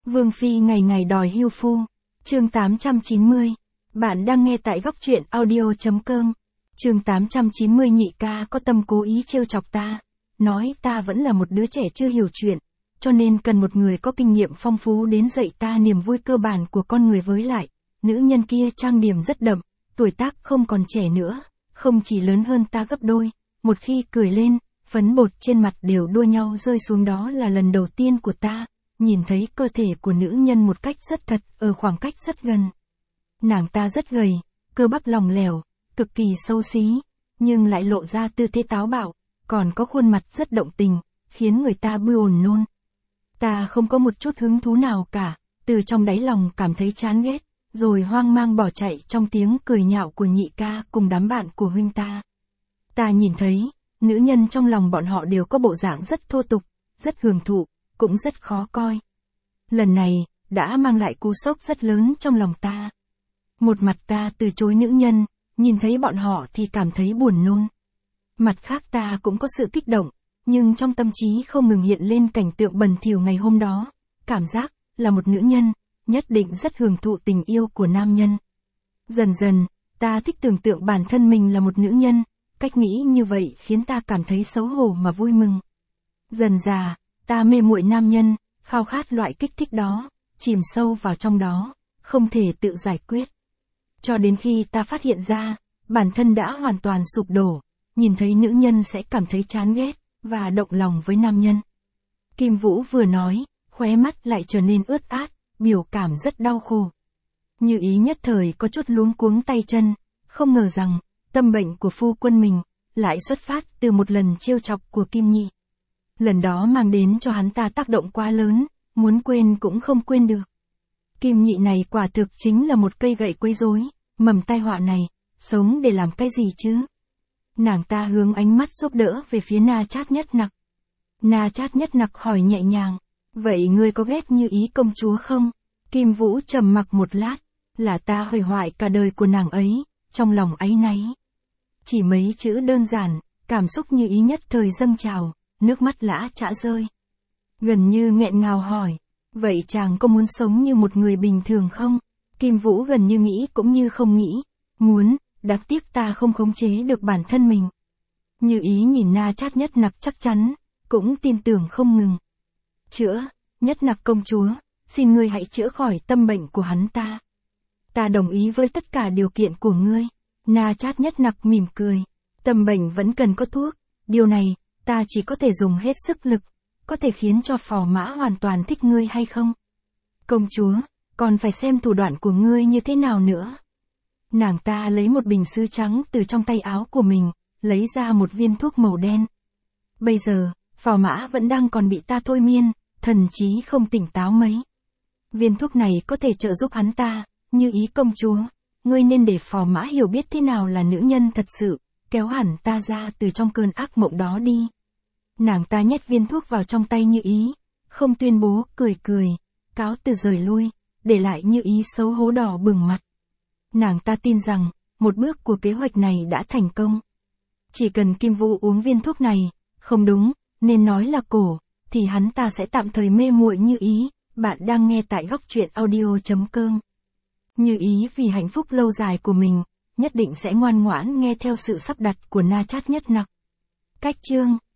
Vương Phi ngày ngày đòi hưu phu. Chương 890. Bạn đang nghe tại góc truyện audio.com. Chương 890. Nhị ca có tâm cố ý trêu chọc ta. Nói ta vẫn là một đứa trẻ chưa hiểu chuyện. Cho nên cần một người có kinh nghiệm phong phú đến dạy ta niềm vui cơ bản của con người, với lại. Nữ nhân kia trang điểm rất đậm, tuổi tác không còn trẻ nữa, không chỉ lớn hơn ta gấp đôi. Một khi cười lên, phấn bột trên mặt đều đua nhau rơi xuống. Đó là lần đầu tiên của ta nhìn thấy cơ thể của nữ nhân một cách rất thật, ở khoảng cách rất gần. Nàng ta rất gầy, cơ bắp lỏng lẻo, cực kỳ xấu xí, nhưng lại lộ ra tư thế táo bạo, còn có khuôn mặt rất động tình, khiến người ta buồn nôn. Ta không có một chút hứng thú nào cả, từ trong đáy lòng cảm thấy chán ghét, rồi hoang mang bỏ chạy trong tiếng cười nhạo của nhị ca cùng đám bạn của huynh ta. Ta nhìn thấy, nữ nhân trong lòng bọn họ đều có bộ dạng rất thô tục, rất hưởng thụ, cũng rất khó coi. Lần này, đã mang lại cú sốc rất lớn trong lòng ta. Một mặt ta từ chối nữ nhân, nhìn thấy bọn họ thì cảm thấy buồn nôn. Mặt khác ta cũng có sự kích động, nhưng trong tâm trí không ngừng hiện lên cảnh tượng bẩn thỉu ngày hôm đó, cảm giác là một nữ nhân, nhất định rất hưởng thụ tình yêu của nam nhân. Dần dần, ta thích tưởng tượng bản thân mình là một nữ nhân, cách nghĩ như vậy khiến ta cảm thấy xấu hổ mà vui mừng. Dần dà, ta mê muội nam nhân, khao khát loại kích thích đó, chìm sâu vào trong đó, không thể tự giải quyết. Cho đến khi ta phát hiện ra, bản thân đã hoàn toàn sụp đổ, nhìn thấy nữ nhân sẽ cảm thấy chán ghét, và động lòng với nam nhân. Kim Vũ vừa nói, khóe mắt lại trở nên ướt át, biểu cảm rất đau khổ. Như Ý nhất thời có chút luống cuống tay chân, không ngờ rằng, tâm bệnh của phu quân mình, lại xuất phát từ một lần trêu chọc của Kim Nhị. Lần đó mang đến cho hắn ta tác động quá lớn, muốn quên cũng không quên được. Kim Nhị này quả thực chính là một cây gậy quấy rối, mầm tai họa này, sống để làm cái gì chứ? Nàng ta hướng ánh mắt giúp đỡ về phía Na Chát Nhất Nặc. Na Chát Nhất Nặc hỏi nhẹ nhàng, vậy ngươi có ghét Như Ý công chúa không? Kim Vũ trầm mặc một lát, là ta hủy hoại cả đời của nàng ấy, trong lòng áy náy. Chỉ mấy chữ đơn giản, cảm xúc Như Ý nhất thời dâng trào, nước mắt lã chã rơi. Gần như nghẹn ngào hỏi, vậy chàng có muốn sống như một người bình thường không? Kim Vũ gần như nghĩ cũng như không nghĩ, muốn, đáng tiếc ta không khống chế được bản thân mình. Như Ý nhìn Na Chát Nhất Nặc chắc chắn, cũng tin tưởng không ngừng. Chữa, Nhất Nặc công chúa, xin ngươi hãy chữa khỏi tâm bệnh của hắn ta. Ta đồng ý với tất cả điều kiện của ngươi. Na Chát Nhất Nặc mỉm cười, tâm bệnh vẫn cần có thuốc, điều này, ta chỉ có thể dùng hết sức lực, có thể khiến cho phò mã hoàn toàn thích ngươi hay không? Công chúa, còn phải xem thủ đoạn của ngươi như thế nào nữa. Nàng ta lấy một bình sứ trắng từ trong tay áo của mình, lấy ra một viên thuốc màu đen. Bây giờ, phò mã vẫn đang còn bị ta thôi miên, thần trí không tỉnh táo mấy. Viên thuốc này có thể trợ giúp hắn ta, Như Ý công chúa, ngươi nên để phò mã hiểu biết thế nào là nữ nhân thật sự, kéo hẳn ta ra từ trong cơn ác mộng đó đi. Nàng ta nhét viên thuốc vào trong tay Như Ý, không tuyên bố, cười cười, cáo từ rời lui, để lại Như Ý xấu hổ đỏ bừng mặt. Nàng ta tin rằng, một bước của kế hoạch này đã thành công. Chỉ cần Kim Vũ uống viên thuốc này, không đúng, nên nói là cổ, thì hắn ta sẽ tạm thời mê muội Như Ý. Bạn đang nghe tại góc truyện audio.com. Như Ý vì hạnh phúc lâu dài của mình, nhất định sẽ ngoan ngoãn nghe theo sự sắp đặt của Na Chát Nhất Nặc. Cách chương